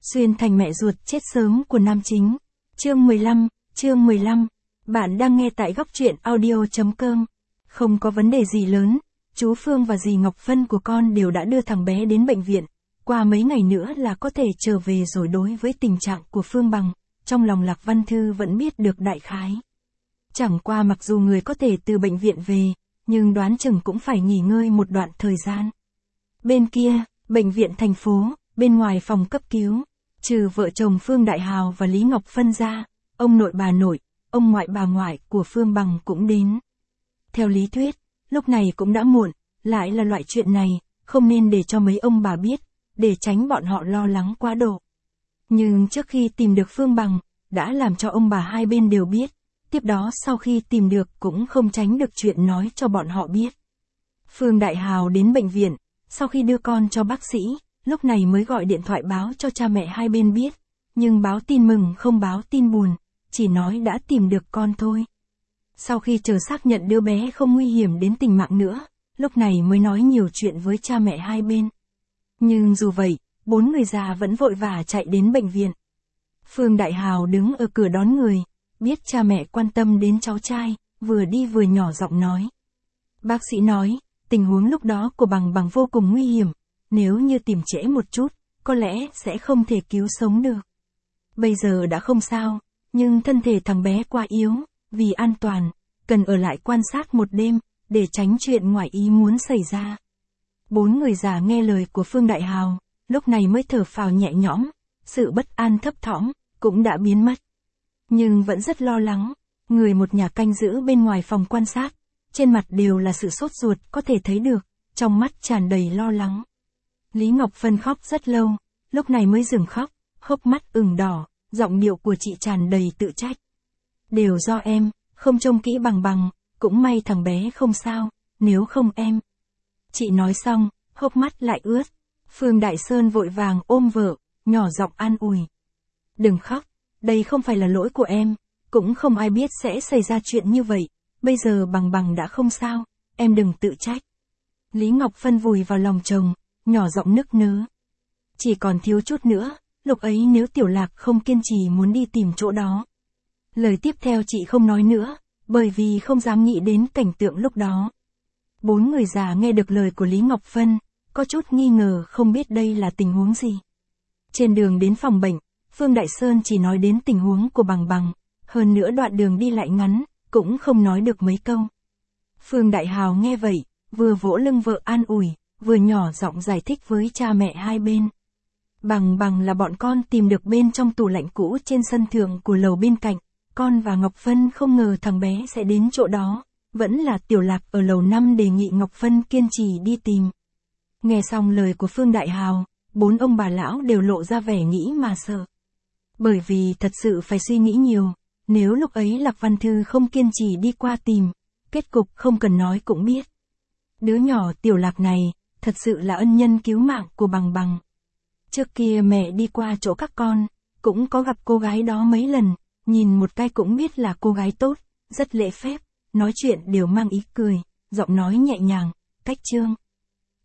Xuyên thành mẹ ruột chết sớm của nam chính. Chương 15. Bạn đang nghe tại góc truyện audio.com. Không có vấn đề gì lớn, chú Phương và dì Ngọc Phân của con đều đã đưa thằng bé đến bệnh viện. Qua mấy ngày nữa là có thể trở về rồi. Đối với tình trạng của Phương Bằng, trong lòng Lạc Văn Thư vẫn biết được đại khái. Chẳng qua mặc dù người có thể từ bệnh viện về, nhưng đoán chừng cũng phải nghỉ ngơi một đoạn thời gian. Bên kia, bệnh viện thành phố, bên ngoài phòng cấp cứu, trừ vợ chồng Phương Đại Hào và Lý Ngọc Phân ra, ông nội bà nội, ông ngoại bà ngoại của Phương Bằng cũng đến. Theo lý thuyết, lúc này cũng đã muộn, lại là loại chuyện này, không nên để cho mấy ông bà biết, để tránh bọn họ lo lắng quá độ. Nhưng trước khi tìm được Phương Bằng, đã làm cho ông bà hai bên đều biết, tiếp đó sau khi tìm được cũng không tránh được chuyện nói cho bọn họ biết. Phương Đại Hào đến bệnh viện, sau khi đưa con cho bác sĩ, lúc này mới gọi điện thoại báo cho cha mẹ hai bên biết, nhưng báo tin mừng không báo tin buồn, chỉ nói đã tìm được con thôi. Sau khi chờ xác nhận đứa bé không nguy hiểm đến tính mạng nữa, lúc này mới nói nhiều chuyện với cha mẹ hai bên. Nhưng dù vậy, bốn người già vẫn vội vã chạy đến bệnh viện. Phương Đại Hào đứng ở cửa đón người, biết cha mẹ quan tâm đến cháu trai, vừa đi vừa nhỏ giọng nói. Bác sĩ nói, tình huống lúc đó của Bằng vô cùng nguy hiểm, nếu như tìm trễ một chút, có lẽ sẽ không thể cứu sống được. Bây giờ đã không sao, nhưng thân thể thằng bé quá yếu, vì an toàn, cần ở lại quan sát một đêm, để tránh chuyện ngoài ý muốn xảy ra. Bốn người già nghe lời của Phương Đại Hào, lúc này mới thở phào nhẹ nhõm, sự bất an thấp thỏm cũng đã biến mất. Nhưng vẫn rất lo lắng, người một nhà canh giữ bên ngoài phòng quan sát, trên mặt đều là sự sốt ruột có thể thấy được, trong mắt tràn đầy lo lắng. Lý Ngọc Phân khóc rất lâu, lúc này mới dừng khóc, hốc mắt ửng đỏ, giọng điệu của chị tràn đầy tự trách. Đều do em, không trông kỹ Bằng, cũng may thằng bé không sao, nếu không em. Chị nói xong, hốc mắt lại ướt. Phương Đại Sơn vội vàng ôm vợ, nhỏ giọng an ủi. Đừng khóc, đây không phải là lỗi của em, cũng không ai biết sẽ xảy ra chuyện như vậy, bây giờ Bằng đã không sao, em đừng tự trách. Lý Ngọc Phân vùi vào lòng chồng, nhỏ giọng nức nở. Chỉ còn thiếu chút nữa, lúc ấy nếu Tiểu Lạc không kiên trì muốn đi tìm chỗ đó. Lời tiếp theo chị không nói nữa, bởi vì không dám nghĩ đến cảnh tượng lúc đó. Bốn người già nghe được lời của Lý Ngọc Phân, có chút nghi ngờ không biết đây là tình huống gì. Trên đường đến phòng bệnh, Phương Đại Sơn chỉ nói đến tình huống của Bằng, hơn nữa đoạn đường đi lại ngắn, cũng không nói được mấy câu. Phương Đại Hào nghe vậy, vừa vỗ lưng vợ an ủi, vừa nhỏ giọng giải thích với cha mẹ hai bên. Bằng là bọn con tìm được bên trong tủ lạnh cũ trên sân thượng của lầu bên cạnh, con và Ngọc Phân không ngờ thằng bé sẽ đến chỗ đó, vẫn là Tiểu Lạc ở lầu 5 đề nghị Ngọc Phân kiên trì đi tìm. Nghe xong lời của Phương Đại Hào, bốn ông bà lão đều lộ ra vẻ nghĩ mà sợ. Bởi vì thật sự phải suy nghĩ nhiều, nếu lúc ấy Lạc Văn Thư không kiên trì đi qua tìm, kết cục không cần nói cũng biết. Đứa nhỏ Tiểu Lạc này, thật sự là ân nhân cứu mạng của Bằng. Trước kia mẹ đi qua chỗ các con, cũng có gặp cô gái đó mấy lần, nhìn một cái cũng biết là cô gái tốt, rất lễ phép, nói chuyện đều mang ý cười, giọng nói nhẹ nhàng, cách chương.